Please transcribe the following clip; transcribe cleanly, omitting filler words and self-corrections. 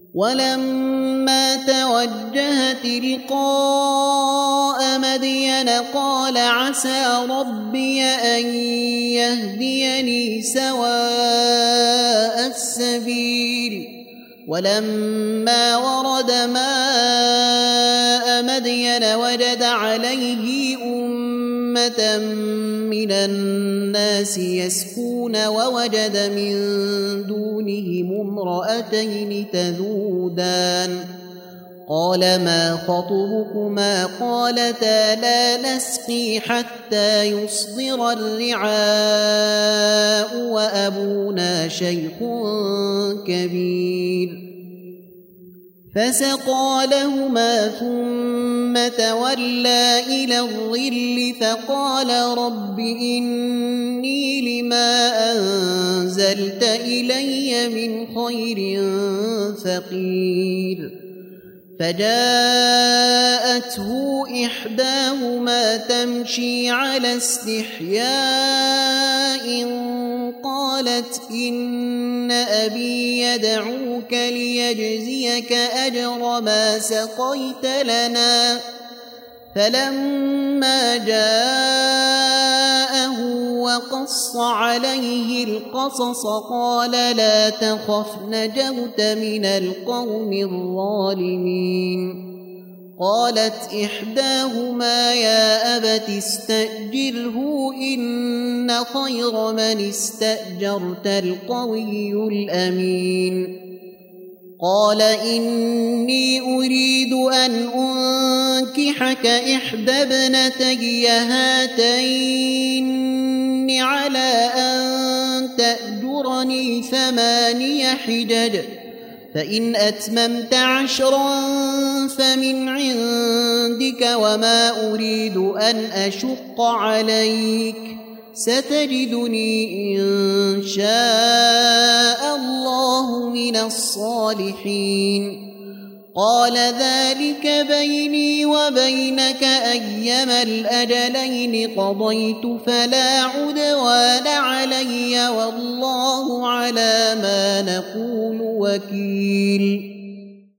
ولما توجه تلقاء مدين قال عسى ربي أن يهديني سواء السبيل ولما ورد ماء مدين وجد عليه أمة من الناس يسقون ووجد من دونهم امرأتين تذودان قال ما خطبكما قالتا لا نسقي حتى يصدر الرعاء وأبونا شيخ كبير فسقى لهما ثم تولى إلى الظل فقال رب إني لما أنزلت إلي من خير فقير فجاءته إحداهما تمشي على استحياء قالت إن أبي يدعوك ليجزيك أجر ما سقيت لنا فلما جاءه وقص عليه القصص قال لا تخف نجوت من القوم الظالمين قالت إحداهما يا أبت استأجره إن خير من استأجرت القوي الأمين قال إني أريد أن أنكحك إحدى ابنتي هاتين على أن تأجرني 8 حجج فإن أتممت 10 فمن عندك وما أريد أن أشق عليك ستجدني إن شاء الله من الصالحين قال ذلك بيني وبينك أيما الأجلين قضيت فلا عدوان علي والله على ما نقول وكيل